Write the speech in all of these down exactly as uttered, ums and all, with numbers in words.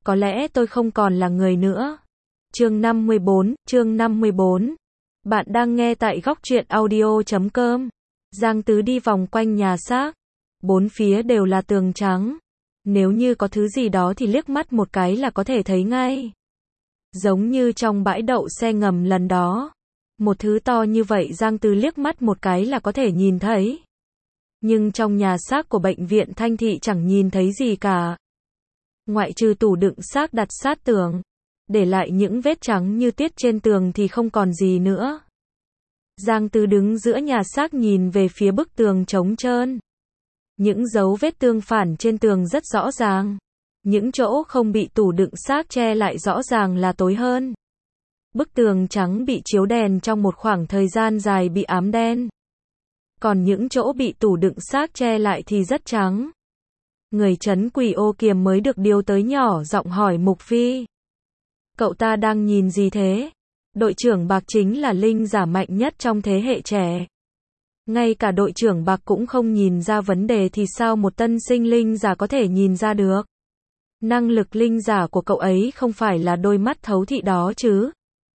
có lẽ tôi không còn là người nữa. Chương năm mươi bốn, chương năm mươi bốn. Bạn đang nghe tại góc truyện audio chấm com. Giang Tứ đi vòng quanh nhà xác. Bốn phía đều là tường trắng. Nếu như có thứ gì đó thì liếc mắt một cái là có thể thấy ngay. Giống như trong bãi đậu xe ngầm lần đó. Một thứ to như vậy Giang Tứ liếc mắt một cái là có thể nhìn thấy. Nhưng trong nhà xác của bệnh viện Thanh Thị chẳng nhìn thấy gì cả. Ngoại trừ tủ đựng xác đặt sát tường, để lại những vết trắng như tiết trên tường thì không còn gì nữa. Giang Tứ đứng giữa nhà xác nhìn về phía bức tường trống trơn. Những dấu vết tương phản trên tường rất rõ ràng. Những chỗ không bị tủ đựng xác che lại rõ ràng là tối hơn. Bức tường trắng bị chiếu đèn trong một khoảng thời gian dài bị ám đen. Còn những chỗ bị tủ đựng xác che lại thì rất trắng. Người trấn quỷ Ô Kiềm mới được điều tới nhỏ giọng hỏi Mục Phi. Cậu ta đang nhìn gì thế? Đội trưởng Bạc chính là linh giả mạnh nhất trong thế hệ trẻ. Ngay cả đội trưởng Bạc cũng không nhìn ra vấn đề thì sao một tân sinh linh giả có thể nhìn ra được? Năng lực linh giả của cậu ấy không phải là đôi mắt thấu thị đó chứ?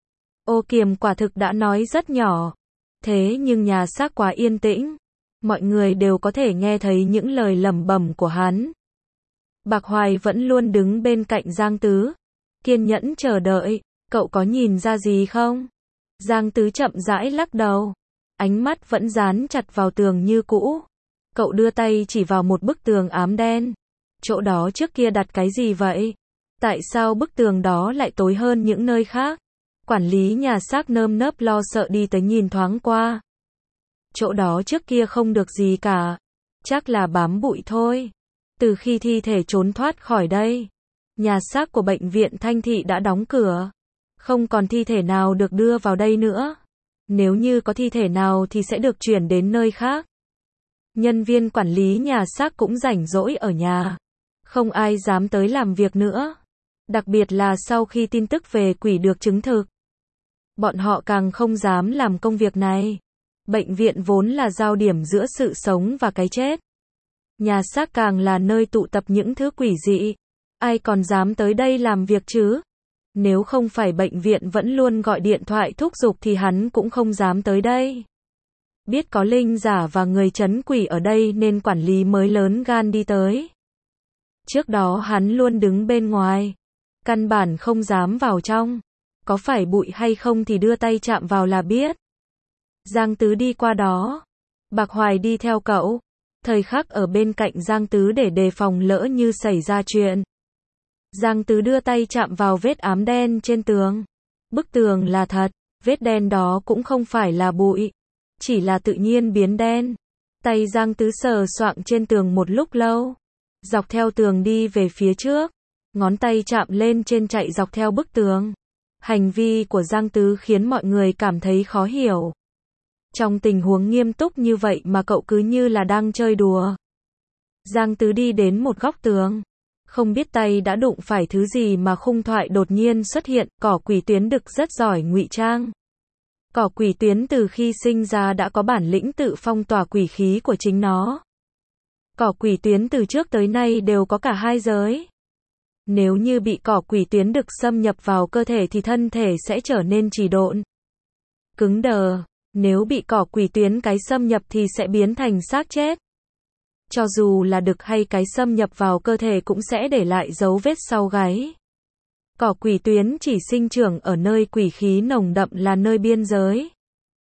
Ô Kiềm quả thực đã nói rất nhỏ. Thế nhưng nhà xác quá yên tĩnh. Mọi người đều có thể nghe thấy những lời lẩm bẩm của hắn. Bạc Hoài vẫn luôn đứng bên cạnh Giang Tứ. Kiên nhẫn chờ đợi. Cậu có nhìn ra gì không? Giang Tứ chậm rãi lắc đầu. Ánh mắt vẫn dán chặt vào tường như cũ. Cậu đưa tay chỉ vào một bức tường ám đen. Chỗ đó trước kia đặt cái gì vậy? Tại sao bức tường đó lại tối hơn những nơi khác? Quản lý nhà xác nơm nớp lo sợ đi tới nhìn thoáng qua. Chỗ đó trước kia không được gì cả. Chắc là bám bụi thôi. Từ khi thi thể trốn thoát khỏi đây, nhà xác của bệnh viện Thanh Thị đã đóng cửa. Không còn thi thể nào được đưa vào đây nữa. Nếu như có thi thể nào thì sẽ được chuyển đến nơi khác. Nhân viên quản lý nhà xác cũng rảnh rỗi ở nhà. Không ai dám tới làm việc nữa. Đặc biệt là sau khi tin tức về quỷ được chứng thực. Bọn họ càng không dám làm công việc này. Bệnh viện vốn là giao điểm giữa sự sống và cái chết. Nhà xác càng là nơi tụ tập những thứ quỷ dị. Ai còn dám tới đây làm việc chứ? Nếu không phải bệnh viện vẫn luôn gọi điện thoại thúc giục thì hắn cũng không dám tới đây. Biết có linh giả và người trấn quỷ ở đây nên quản lý mới lớn gan đi tới. Trước đó hắn luôn đứng bên ngoài. Căn bản không dám vào trong. Có phải bụi hay không thì đưa tay chạm vào là biết. Giang Tứ đi qua đó. Bạc Hoài đi theo cậu. Thời khắc ở bên cạnh Giang Tứ để đề phòng lỡ như xảy ra chuyện. Giang Tứ đưa tay chạm vào vết ám đen trên tường. Bức tường là thật. Vết đen đó cũng không phải là bụi. Chỉ là tự nhiên biến đen. Tay Giang Tứ sờ soạng trên tường một lúc lâu. Dọc theo tường đi về phía trước. Ngón tay chạm lên trên chạy dọc theo bức tường. Hành vi của Giang Tứ khiến mọi người cảm thấy khó hiểu. Trong tình huống nghiêm túc như vậy mà cậu cứ như là đang chơi đùa. Giang Tứ đi đến một góc tường. Không biết tay đã đụng phải thứ gì mà khung thoại đột nhiên xuất hiện. Cỏ quỷ tuyến đực rất giỏi ngụy trang. Cỏ quỷ tuyến từ khi sinh ra đã có bản lĩnh tự phong tỏa quỷ khí của chính nó. Cỏ quỷ tuyến từ trước tới nay đều có cả hai giới. Nếu như bị cỏ quỷ tuyến đực xâm nhập vào cơ thể thì thân thể sẽ trở nên trì độn, cứng đờ. Nếu bị cỏ quỷ tuyến cái xâm nhập thì sẽ biến thành xác chết. Cho dù là đực hay cái xâm nhập vào cơ thể cũng sẽ để lại dấu vết sau gáy. Cỏ quỷ tuyến chỉ sinh trưởng ở nơi quỷ khí nồng đậm là nơi biên giới.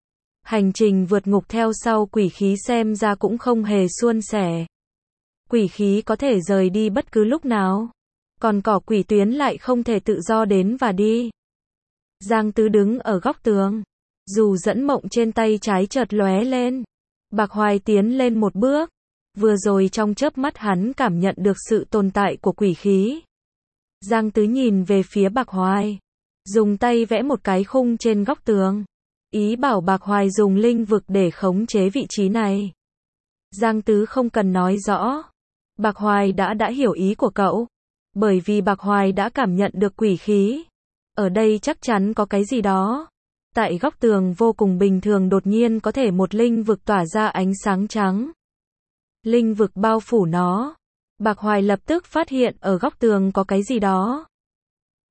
Hành trình vượt ngục theo sau quỷ khí xem ra cũng không hề suôn sẻ. Quỷ khí có thể rời đi bất cứ lúc nào. Còn cỏ quỷ tuyến lại không thể tự do đến và đi. Giang Tứ đứng ở góc tường. Dù dẫn mộng trên tay trái chợt lóe lên. Bạc Hoài tiến lên một bước. Vừa rồi trong chớp mắt hắn cảm nhận được sự tồn tại của quỷ khí. Giang Tứ nhìn về phía Bạc Hoài. Dùng tay vẽ một cái khung trên góc tường. Ý bảo Bạc Hoài dùng linh vực để khống chế vị trí này. Giang Tứ không cần nói rõ. Bạc Hoài đã đã hiểu ý của cậu. Bởi vì Bạc Hoài đã cảm nhận được quỷ khí. Ở đây chắc chắn có cái gì đó. Tại góc tường vô cùng bình thường đột nhiên có thể một linh vực tỏa ra ánh sáng trắng. Linh vực bao phủ nó. Bạc Hoài lập tức phát hiện ở góc tường có cái gì đó.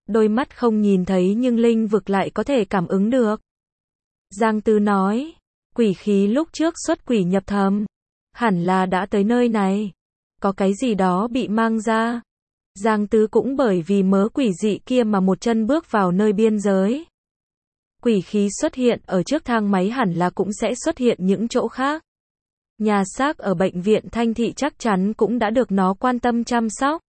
Đôi mắt không nhìn thấy nhưng linh vực lại có thể cảm ứng được. Giang Tứ nói, quỷ khí lúc trước xuất quỷ nhập thầm, hẳn là đã tới nơi này. Có cái gì đó bị mang ra. Giang Tứ cũng bởi vì mớ quỷ dị kia mà một chân bước vào nơi biên giới. Quỷ khí xuất hiện ở trước thang máy hẳn là cũng sẽ xuất hiện những chỗ khác. Nhà xác ở bệnh viện Thanh Thị chắc chắn cũng đã được nó quan tâm chăm sóc.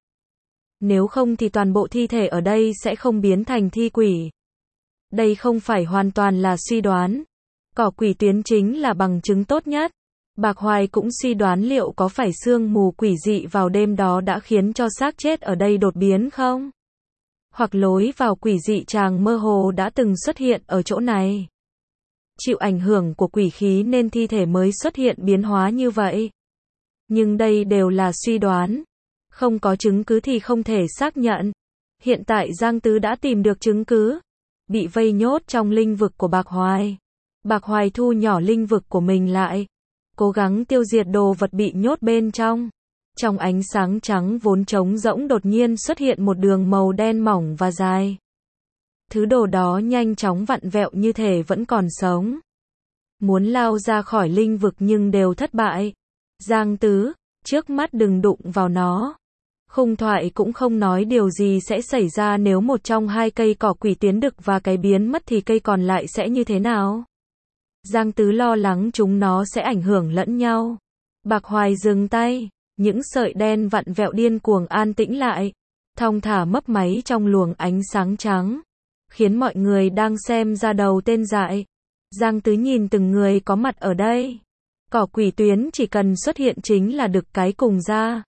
Nếu không thì toàn bộ thi thể ở đây sẽ không biến thành thi quỷ. Đây không phải hoàn toàn là suy đoán. Cỏ quỷ tuyến chính là bằng chứng tốt nhất. Bạc Hoài cũng suy đoán liệu có phải sương mù quỷ dị vào đêm đó đã khiến cho xác chết ở đây đột biến không? Hoặc lối vào quỷ dị tràng mơ hồ đã từng xuất hiện ở chỗ này. Chịu ảnh hưởng của quỷ khí nên thi thể mới xuất hiện biến hóa như vậy. Nhưng đây đều là suy đoán. Không có chứng cứ thì không thể xác nhận. Hiện tại Giang Tứ đã tìm được chứng cứ. Bị vây nhốt trong linh vực của Bạc Hoài. Bạc Hoài thu nhỏ linh vực của mình lại. Cố gắng tiêu diệt đồ vật bị nhốt bên trong. Trong ánh sáng trắng vốn trống rỗng đột nhiên xuất hiện một đường màu đen mỏng và dài. Thứ đồ đó nhanh chóng vặn vẹo như thể vẫn còn sống. Muốn lao ra khỏi linh vực nhưng đều thất bại. Giang Tứ, trước mắt đừng đụng vào nó. Khung thoại cũng không nói điều gì sẽ xảy ra nếu một trong hai cây cỏ quỷ tuyến đực và cái biến mất thì cây còn lại sẽ như thế nào. Giang Tứ lo lắng chúng nó sẽ ảnh hưởng lẫn nhau. Bạc Hoài dừng tay, những sợi đen vặn vẹo điên cuồng an tĩnh lại, thong thả mấp máy trong luồng ánh sáng trắng, khiến mọi người đang xem ra đầu tên dại. Giang Tứ nhìn từng người có mặt ở đây. Cỏ quỷ tuyến chỉ cần xuất hiện chính là đực cái cùng ra.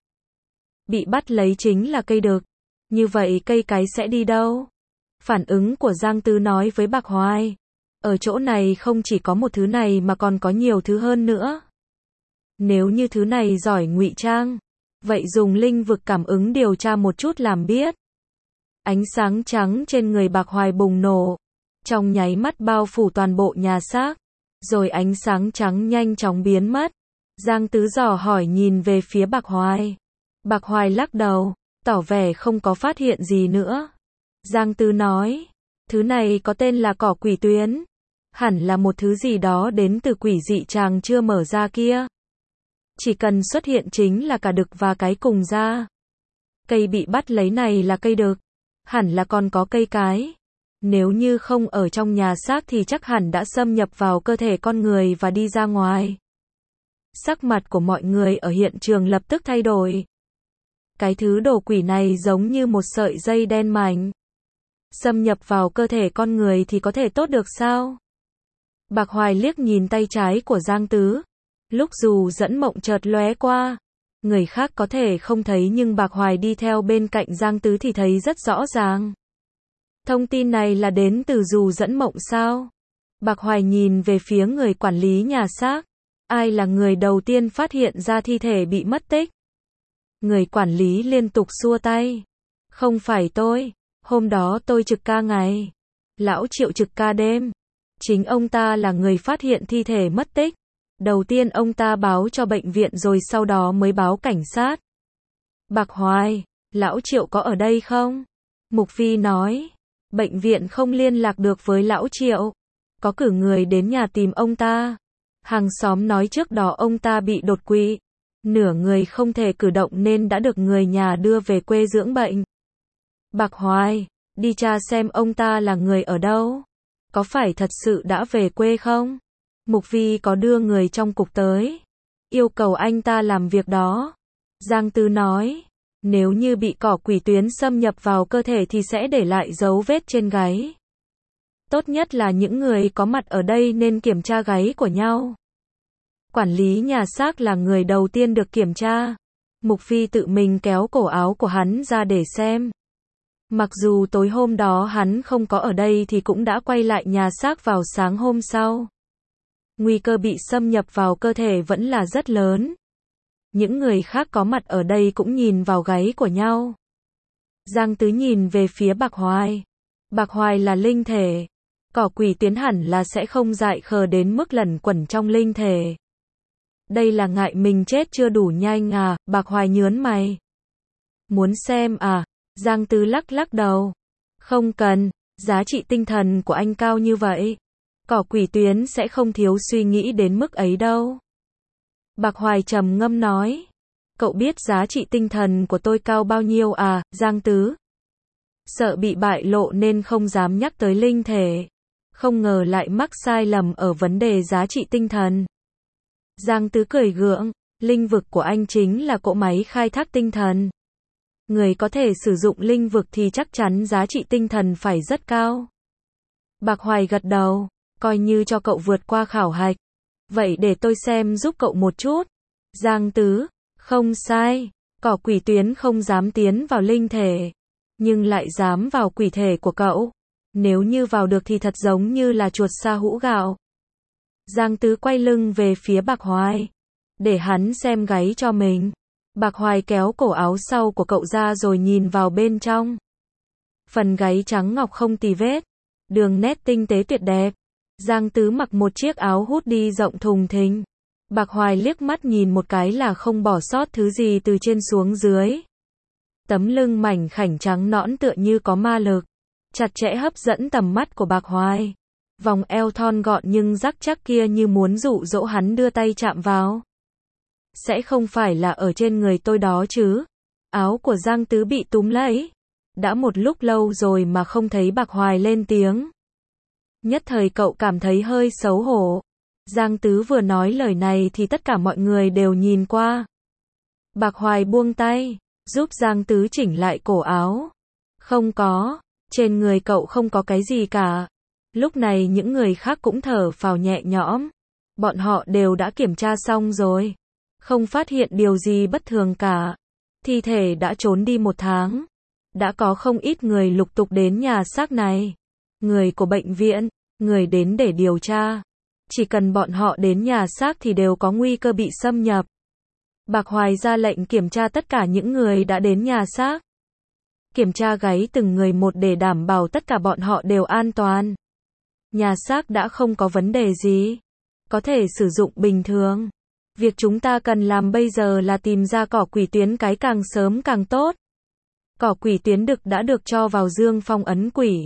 Bị bắt lấy chính là cây đực. Như vậy cây cái sẽ đi đâu? Phản ứng của Giang Tứ nói với Bạc Hoài. Ở chỗ này không chỉ có một thứ này mà còn có nhiều thứ hơn nữa. Nếu như thứ này giỏi ngụy trang, vậy dùng linh vực cảm ứng điều tra một chút làm biết. Ánh sáng trắng trên người Bạc Hoài bùng nổ, trong nháy mắt bao phủ toàn bộ nhà xác, rồi ánh sáng trắng nhanh chóng biến mất. Giang Tứ dò hỏi nhìn về phía Bạc Hoài. Bạc Hoài lắc đầu, tỏ vẻ không có phát hiện gì nữa. Giang Tứ nói, thứ này có tên là cỏ quỷ tuyến. Hẳn là một thứ gì đó đến từ quỷ dị tràng chưa mở ra kia. Chỉ cần xuất hiện chính là cả đực và cái cùng ra. Cây bị bắt lấy này là cây đực. Hẳn là còn có cây cái. Nếu như không ở trong nhà xác thì chắc hẳn đã xâm nhập vào cơ thể con người và đi ra ngoài. Sắc mặt của mọi người ở hiện trường lập tức thay đổi. Cái thứ đồ quỷ này giống như một sợi dây đen mảnh. Xâm nhập vào cơ thể con người thì có thể tốt được sao? Bạc Hoài liếc nhìn tay trái của Giang Tứ. Lúc dù dẫn mộng chợt lóe qua. Người khác có thể không thấy nhưng Bạc Hoài đi theo bên cạnh Giang Tứ thì thấy rất rõ ràng. Thông tin này là đến từ dù dẫn mộng sao? Bạc Hoài nhìn về phía người quản lý nhà xác. Ai là người đầu tiên phát hiện ra thi thể bị mất tích? Người quản lý liên tục xua tay. Không phải tôi. Hôm đó tôi trực ca ngày. Lão Triệu trực ca đêm. Chính ông ta là người phát hiện thi thể mất tích. Đầu tiên ông ta báo cho bệnh viện rồi sau đó mới báo cảnh sát. Bạc Hoài, Lão Triệu có ở đây không? Mục Phi nói. Bệnh viện không liên lạc được với Lão Triệu. Có cử người đến nhà tìm ông ta. Hàng xóm nói trước đó ông ta bị đột quỵ. Nửa người không thể cử động nên đã được người nhà đưa về quê dưỡng bệnh. Bạc Hoài, đi tra xem ông ta là người ở đâu. Có phải thật sự đã về quê không? Mục Vi có đưa người trong cục tới. Yêu cầu anh ta làm việc đó. Giang Tứ nói. Nếu như bị cỏ quỷ tuyến xâm nhập vào cơ thể thì sẽ để lại dấu vết trên gáy. Tốt nhất là những người có mặt ở đây nên kiểm tra gáy của nhau. Quản lý nhà xác là người đầu tiên được kiểm tra. Mục Phi tự mình kéo cổ áo của hắn ra để xem. Mặc dù tối hôm đó hắn không có ở đây thì cũng đã quay lại nhà xác vào sáng hôm sau. Nguy cơ bị xâm nhập vào cơ thể vẫn là rất lớn. Những người khác có mặt ở đây cũng nhìn vào gáy của nhau. Giang Tứ nhìn về phía Bạc Hoài. Bạc Hoài là linh thể. Cỏ quỷ tuyến hẳn là sẽ không dại khờ đến mức lẩn quẩn trong linh thể. Đây là ngại mình chết chưa đủ nhanh à? Bạc Hoài nhớn mày. Muốn xem à? Giang Tứ lắc lắc đầu. Không cần, giá trị tinh thần của anh cao như vậy. Cỏ quỷ tuyến sẽ không thiếu suy nghĩ đến mức ấy đâu. Bạc Hoài trầm ngâm nói. Cậu biết giá trị tinh thần của tôi cao bao nhiêu à, Giang Tứ? Sợ bị bại lộ nên không dám nhắc tới linh thể. Không ngờ lại mắc sai lầm ở vấn đề giá trị tinh thần. Giang Tứ cười gượng, linh vực của anh chính là cỗ máy khai thác tinh thần. Người có thể sử dụng linh vực thì chắc chắn giá trị tinh thần phải rất cao. Bạc Hoài gật đầu, coi như cho cậu vượt qua khảo hạch. Vậy để tôi xem giúp cậu một chút. Giang Tứ, không sai, cỏ quỷ tuyến không dám tiến vào linh thể, nhưng lại dám vào quỷ thể của cậu. Nếu như vào được thì thật giống như là chuột sa hũ gạo. Giang Tứ quay lưng về phía Bạc Hoài, để hắn xem gáy cho mình. Bạc Hoài kéo cổ áo sau của cậu ra rồi nhìn vào bên trong. Phần gáy trắng ngọc không tì vết, đường nét tinh tế tuyệt đẹp. Giang Tứ mặc một chiếc áo hoodie rộng thùng thình. Bạc Hoài liếc mắt nhìn một cái là không bỏ sót thứ gì từ trên xuống dưới. Tấm lưng mảnh khảnh trắng nõn tựa như có ma lực, chặt chẽ hấp dẫn tầm mắt của Bạc Hoài. Vòng eo thon gọn nhưng rắc chắc kia như muốn dụ dỗ hắn đưa tay chạm vào. Sẽ không phải là ở trên người tôi đó chứ? Áo của Giang Tứ bị túm lấy. Đã một lúc lâu rồi mà không thấy Bạc Hoài lên tiếng. Nhất thời cậu cảm thấy hơi xấu hổ. Giang Tứ vừa nói lời này thì tất cả mọi người đều nhìn qua. Bạc Hoài buông tay, giúp Giang Tứ chỉnh lại cổ áo. Không có, trên người cậu không có cái gì cả. Lúc này những người khác cũng thở phào nhẹ nhõm. Bọn họ đều đã kiểm tra xong rồi. Không phát hiện điều gì bất thường cả. Thi thể đã trốn đi một tháng. Đã có không ít người lục tục đến nhà xác này. Người của bệnh viện, người đến để điều tra. Chỉ cần bọn họ đến nhà xác thì đều có nguy cơ bị xâm nhập. Bạc Hoài ra lệnh kiểm tra tất cả những người đã đến nhà xác. Kiểm tra gáy từng người một để đảm bảo tất cả bọn họ đều an toàn. Nhà xác đã không có vấn đề gì. Có thể sử dụng bình thường. Việc chúng ta cần làm bây giờ là tìm ra cỏ quỷ tuyến cái càng sớm càng tốt. Cỏ quỷ tuyến đực đã được cho vào dương phong ấn quỷ.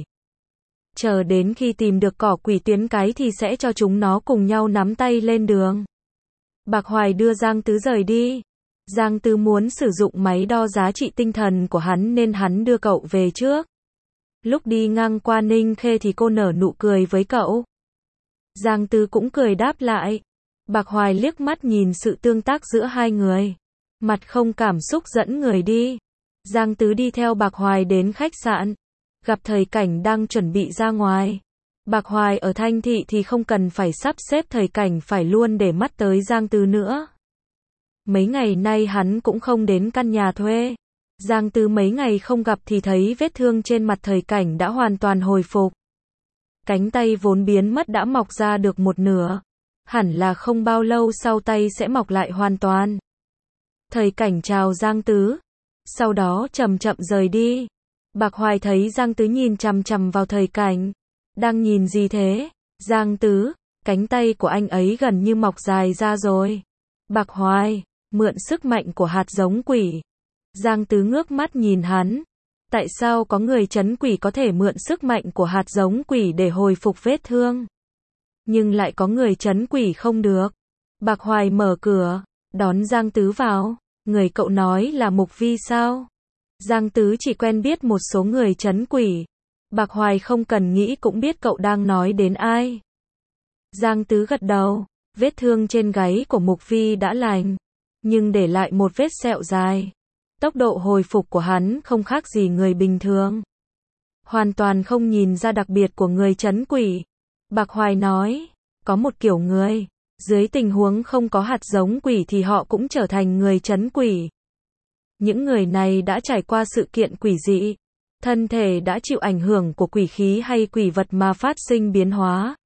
Chờ đến khi tìm được cỏ quỷ tuyến cái thì sẽ cho chúng nó cùng nhau nắm tay lên đường. Bạc Hoài đưa Giang Tứ rời đi. Giang Tứ muốn sử dụng máy đo giá trị tinh thần của hắn nên hắn đưa cậu về trước. Lúc đi ngang qua Ninh Khê thì cô nở nụ cười với cậu. Giang Tứ cũng cười đáp lại. Bạc Hoài liếc mắt nhìn sự tương tác giữa hai người. Mặt không cảm xúc dẫn người đi. Giang Tứ đi theo Bạc Hoài đến khách sạn. Gặp Thời Cảnh đang chuẩn bị ra ngoài. Bạc Hoài ở Thanh Thị thì không cần phải sắp xếp Thời Cảnh phải luôn để mắt tới Giang Tứ nữa. Mấy ngày nay hắn cũng không đến căn nhà thuê. Giang Tứ mấy ngày không gặp thì thấy vết thương trên mặt Thời Cảnh đã hoàn toàn hồi phục. Cánh tay vốn biến mất đã mọc ra được một nửa. Hẳn là không bao lâu sau tay sẽ mọc lại hoàn toàn. Thời Cảnh chào Giang Tứ. Sau đó chậm chậm rời đi. Bạc Hoài thấy Giang Tứ nhìn chằm chằm vào Thời Cảnh. Đang nhìn gì thế? Giang Tứ, cánh tay của anh ấy gần như mọc dài ra rồi. Bạc Hoài, mượn sức mạnh của hạt giống quỷ. Giang Tứ ngước mắt nhìn hắn. Tại sao có người trấn quỷ có thể mượn sức mạnh của hạt giống quỷ để hồi phục vết thương? Nhưng lại có người trấn quỷ không được. Bạc Hoài mở cửa, đón Giang Tứ vào. Người cậu nói là Mục Vi sao? Giang Tứ chỉ quen biết một số người trấn quỷ. Bạc Hoài không cần nghĩ cũng biết cậu đang nói đến ai. Giang Tứ gật đầu. Vết thương trên gáy của Mục Vi đã lành, nhưng để lại một vết sẹo dài. Tốc độ hồi phục của hắn không khác gì người bình thường. Hoàn toàn không nhìn ra đặc biệt của người trấn quỷ. Bạc Hoài nói, có một kiểu người, dưới tình huống không có hạt giống quỷ thì họ cũng trở thành người trấn quỷ. Những người này đã trải qua sự kiện quỷ dị. Thân thể đã chịu ảnh hưởng của quỷ khí hay quỷ vật mà phát sinh biến hóa.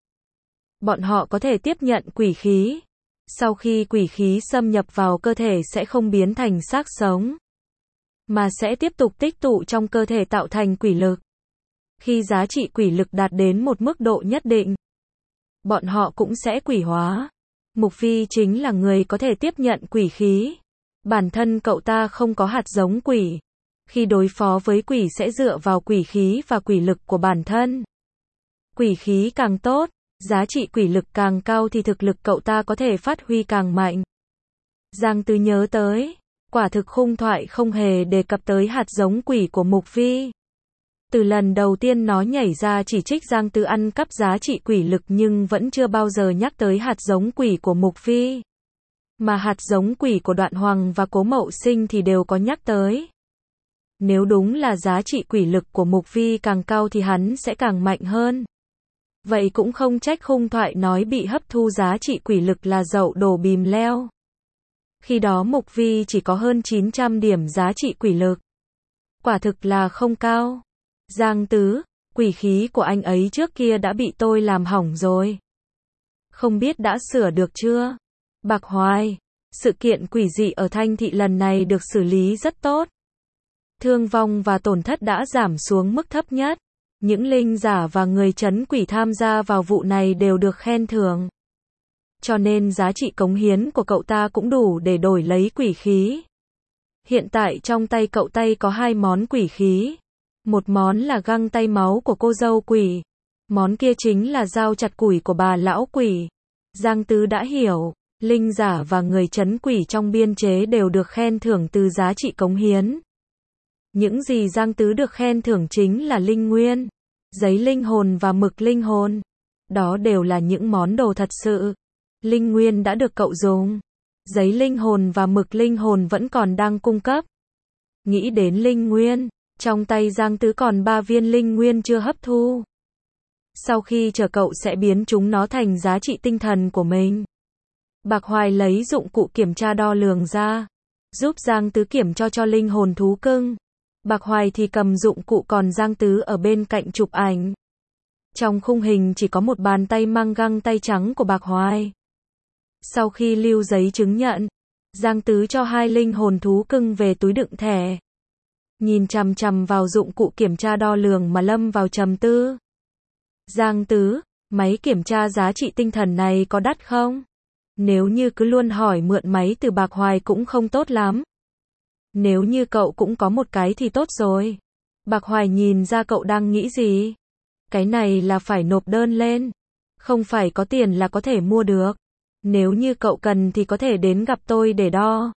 Bọn họ có thể tiếp nhận quỷ khí. Sau khi quỷ khí xâm nhập vào cơ thể sẽ không biến thành xác sống, mà sẽ tiếp tục tích tụ trong cơ thể tạo thành quỷ lực. Khi giá trị quỷ lực đạt đến một mức độ nhất định, bọn họ cũng sẽ quỷ hóa. Mục Vi chính là người có thể tiếp nhận quỷ khí. Bản thân cậu ta không có hạt giống quỷ. Khi đối phó với quỷ sẽ dựa vào quỷ khí và quỷ lực của bản thân. Quỷ khí càng tốt, giá trị quỷ lực càng cao thì thực lực cậu ta có thể phát huy càng mạnh. Giang Tứ nhớ tới, quả thực khung thoại không hề đề cập tới hạt giống quỷ của Mục Vi. Từ lần đầu tiên nó nhảy ra chỉ trích Giang Tứ ăn cắp giá trị quỷ lực nhưng vẫn chưa bao giờ nhắc tới hạt giống quỷ của Mục Vi. Mà hạt giống quỷ của Đoạn Hoàng và Cố Mậu Sinh thì đều có nhắc tới. Nếu đúng là giá trị quỷ lực của Mục Vi càng cao thì hắn sẽ càng mạnh hơn. Vậy cũng không trách khung thoại nói bị hấp thu giá trị quỷ lực là dậu đổ bìm leo. Khi đó Mục Vi chỉ có hơn chín trăm điểm giá trị quỷ lực. Quả thực là không cao. Giang Tứ, quỷ khí của anh ấy trước kia đã bị tôi làm hỏng rồi. Không biết đã sửa được chưa? Bạc Hoài, sự kiện quỷ dị ở Thanh Thị lần này được xử lý rất tốt. Thương vong và tổn thất đã giảm xuống mức thấp nhất. Những linh giả và người trấn quỷ tham gia vào vụ này đều được khen thưởng. Cho nên giá trị cống hiến của cậu ta cũng đủ để đổi lấy quỷ khí. Hiện tại trong tay cậu tay có hai món quỷ khí. Một món là găng tay máu của cô dâu quỷ. Món kia chính là dao chặt củi của bà lão quỷ. Giang Tứ đã hiểu, linh giả và người trấn quỷ trong biên chế đều được khen thưởng từ giá trị cống hiến. Những gì Giang Tứ được khen thưởng chính là linh nguyên, giấy linh hồn và mực linh hồn. Đó đều là những món đồ thật sự. Linh nguyên đã được cậu dùng. Giấy linh hồn và mực linh hồn vẫn còn đang cung cấp. Nghĩ đến linh nguyên, trong tay Giang Tứ còn ba viên linh nguyên chưa hấp thu. Sau khi chờ cậu sẽ biến chúng nó thành giá trị tinh thần của mình. Bạc Hoài lấy dụng cụ kiểm tra đo lường ra, giúp Giang Tứ kiểm cho cho linh hồn thú cưng. Bạc Hoài thì cầm dụng cụ còn Giang Tứ ở bên cạnh chụp ảnh. Trong khung hình chỉ có một bàn tay mang găng tay trắng của Bạc Hoài. Sau khi lưu giấy chứng nhận, Giang Tứ cho hai linh hồn thú cưng về túi đựng thẻ. Nhìn chằm chằm vào dụng cụ kiểm tra đo lường mà lâm vào trầm tư. Giang Tứ, máy kiểm tra giá trị tinh thần này có đắt không? Nếu như cứ luôn hỏi mượn máy từ Bạc Hoài cũng không tốt lắm. Nếu như cậu cũng có một cái thì tốt rồi. Bạc Hoài nhìn ra cậu đang nghĩ gì. Cái này là phải nộp đơn lên. Không phải có tiền là có thể mua được. Nếu như cậu cần thì có thể đến gặp tôi để đo.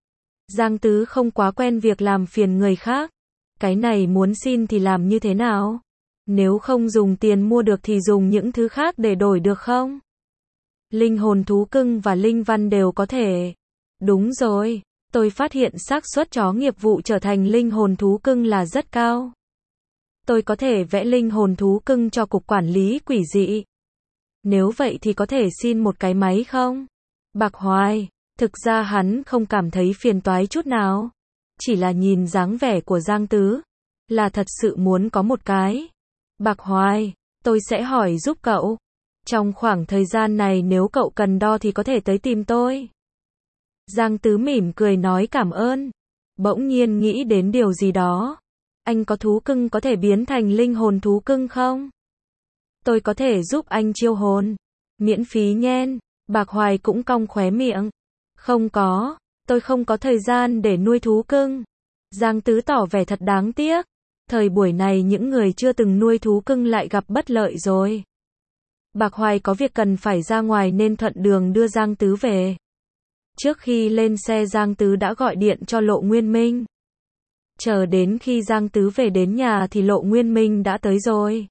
Giang Tứ không quá quen việc làm phiền người khác. Cái này muốn xin thì làm như thế nào? Nếu không dùng tiền mua được thì dùng những thứ khác để đổi được không? Linh hồn thú cưng và linh văn đều có thể. Đúng rồi, tôi phát hiện xác suất chó nghiệp vụ trở thành linh hồn thú cưng là rất cao. Tôi có thể vẽ linh hồn thú cưng cho cục quản lý quỷ dị. Nếu vậy thì có thể xin một cái máy không? Bạc Hoài, thực ra hắn không cảm thấy phiền toái chút nào. Chỉ là nhìn dáng vẻ của Giang Tứ, là thật sự muốn có một cái. Bạc Hoài, tôi sẽ hỏi giúp cậu. Trong khoảng thời gian này nếu cậu cần đo thì có thể tới tìm tôi. Giang Tứ mỉm cười nói cảm ơn. Bỗng nhiên nghĩ đến điều gì đó. Anh có thú cưng có thể biến thành linh hồn thú cưng không? Tôi có thể giúp anh chiêu hồn. Miễn phí nhen. Bạc Hoài cũng cong khóe miệng. Không có, tôi không có thời gian để nuôi thú cưng. Giang Tứ tỏ vẻ thật đáng tiếc. Thời buổi này những người chưa từng nuôi thú cưng lại gặp bất lợi rồi. Bạc Hoài có việc cần phải ra ngoài nên thuận đường đưa Giang Tứ về. Trước khi lên xe Giang Tứ đã gọi điện cho Lộ Nguyên Minh. Chờ đến khi Giang Tứ về đến nhà thì Lộ Nguyên Minh đã tới rồi.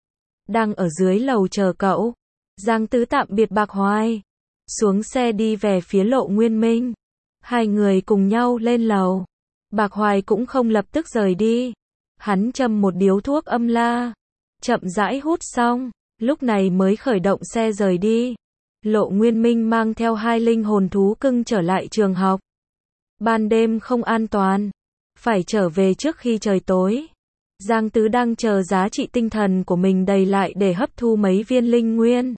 Đang ở dưới lầu chờ cậu. Giang Tứ tạm biệt Bạc Hoài. Xuống xe đi về phía Lộ Nguyên Minh. Hai người cùng nhau lên lầu. Bạc Hoài cũng không lập tức rời đi. Hắn châm một điếu thuốc âm la. Chậm rãi hút xong. Lúc này mới khởi động xe rời đi. Lộ Nguyên Minh mang theo hai linh hồn thú cưng trở lại trường học. Ban đêm không an toàn. Phải trở về trước khi trời tối. Giang Tứ đang chờ giá trị tinh thần của mình đầy lại để hấp thu mấy viên linh nguyên.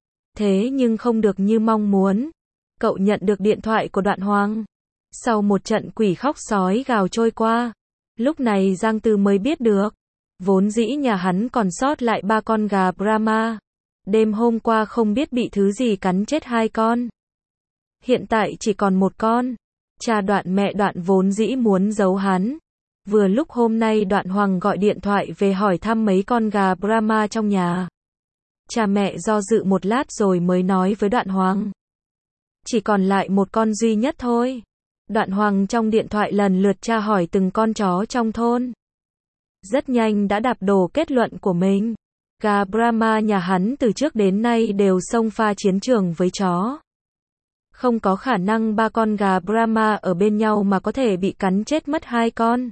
Thế nhưng không được như mong muốn. Cậu nhận được điện thoại của Đoạn Hoàng. Sau một trận quỷ khóc sói gào trôi qua. Lúc này Giang Tứ mới biết được. Vốn dĩ nhà hắn còn sót lại ba con gà Brahma. Đêm hôm qua không biết bị thứ gì cắn chết hai con. Hiện tại chỉ còn một con. Cha Đoạn mẹ Đoạn vốn dĩ muốn giấu hắn. Vừa lúc hôm nay Đoạn Hoàng gọi điện thoại về hỏi thăm mấy con gà Brahma trong nhà. Cha mẹ do dự một lát rồi mới nói với Đoạn Hoàng. Chỉ còn lại một con duy nhất thôi. Đoạn Hoàng trong điện thoại lần lượt tra hỏi từng con chó trong thôn. Rất nhanh đã đạp đổ kết luận của mình. Gà Brahma nhà hắn từ trước đến nay đều xông pha chiến trường với chó. Không có khả năng ba con gà Brahma ở bên nhau mà có thể bị cắn chết mất hai con.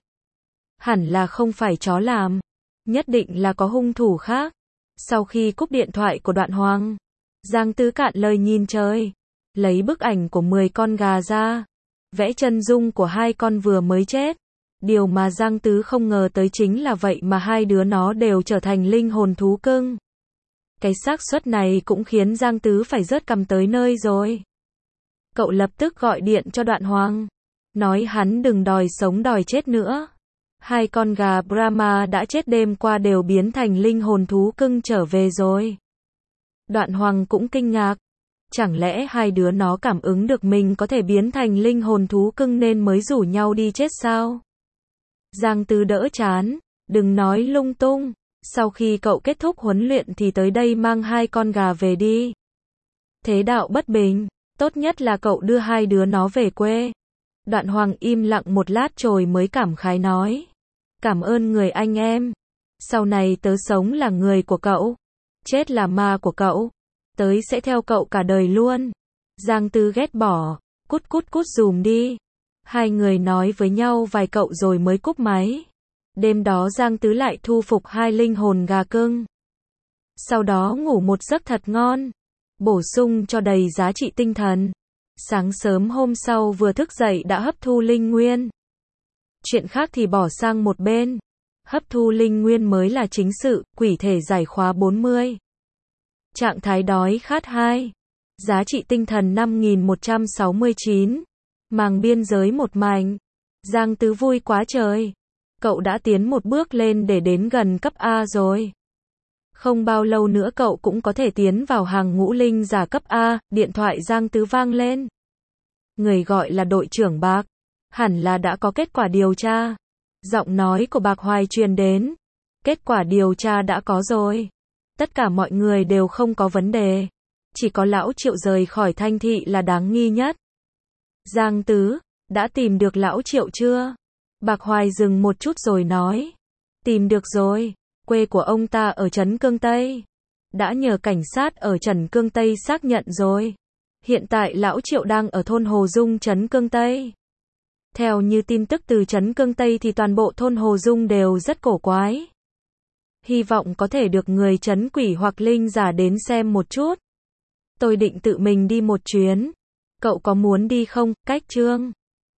Hẳn là không phải chó làm. Nhất định là có hung thủ khác. Sau khi cúp điện thoại của Đoạn Hoàng, Giang Tứ cạn lời nhìn trời. Lấy bức ảnh của mười con gà ra. Vẽ chân dung của hai con vừa mới chết. Điều mà Giang Tứ không ngờ tới chính là vậy mà hai đứa nó đều trở thành linh hồn thú cưng. Cái xác suất này cũng khiến Giang Tứ phải rớt cằm tới nơi rồi. Cậu lập tức gọi điện cho Đoạn Hoàng. Nói hắn đừng đòi sống đòi chết nữa. Hai con gà Brahma đã chết đêm qua đều biến thành linh hồn thú cưng trở về rồi. Đoạn Hoàng cũng kinh ngạc. Chẳng lẽ hai đứa nó cảm ứng được mình có thể biến thành linh hồn thú cưng nên mới rủ nhau đi chết sao? Giang Tứ đỡ chán. Đừng nói lung tung. Sau khi cậu kết thúc huấn luyện thì tới đây mang hai con gà về đi. Thế đạo bất bình. Tốt nhất là cậu đưa hai đứa nó về quê. Đoạn Hoàng im lặng một lát rồi mới cảm khái nói. Cảm ơn người anh em. Sau này tớ sống là người của cậu. Chết là ma của cậu. Tới sẽ theo cậu cả đời luôn. Giang Tứ ghét bỏ. Cút cút cút dùm đi. Hai người nói với nhau vài cậu rồi mới cúp máy. Đêm đó Giang Tứ lại thu phục hai linh hồn gà cưng. Sau đó ngủ một giấc thật ngon. Bổ sung cho đầy giá trị tinh thần. Sáng sớm hôm sau vừa thức dậy đã hấp thu linh nguyên. Chuyện khác thì bỏ sang một bên. Hấp thu linh nguyên mới là chính sự, quỷ thể giải khóa bốn mươi. Trạng thái đói khát hai. Giá trị tinh thần năm nghìn một trăm sáu mươi chín. Màng biên giới một mảnh. Giang Tứ vui quá trời. Cậu đã tiến một bước lên để đến gần cấp A rồi. Không bao lâu nữa cậu cũng có thể tiến vào hàng ngũ linh giả cấp A. Điện thoại Giang Tứ vang lên. Người gọi là đội trưởng Bạc. Hẳn là đã có kết quả điều tra. Giọng nói của Bạc Hoài truyền đến. Kết quả điều tra đã có rồi. Tất cả mọi người đều không có vấn đề. Chỉ có lão Triệu rời khỏi Thanh Thị là đáng nghi nhất. Giang Tứ, đã tìm được lão Triệu chưa? Bạc Hoài dừng một chút rồi nói. Tìm được rồi. Quê của ông ta ở Trấn Cương Tây. Đã nhờ cảnh sát ở Trấn Cương Tây xác nhận rồi. Hiện tại lão Triệu đang ở thôn Hồ Dung Trấn Cương Tây. Theo như tin tức từ Trấn Cương Tây thì toàn bộ thôn Hồ Dung đều rất cổ quái. Hy vọng có thể được người trấn quỷ hoặc linh giả đến xem một chút. Tôi định tự mình đi một chuyến. Cậu có muốn đi không? Cách Trương